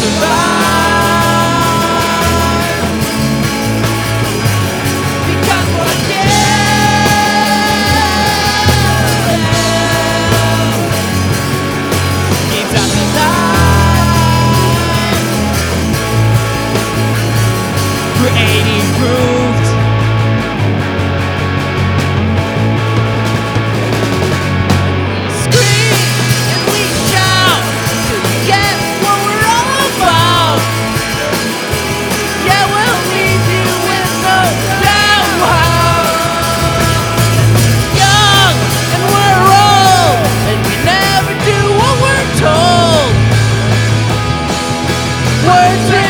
survive. Because we're young keeps us alive. Creating grooves. Scream and we shout till we get what we're all about. Yeah, we'll leave you with no doubt. Young and we're old, and we never do what we're told. Words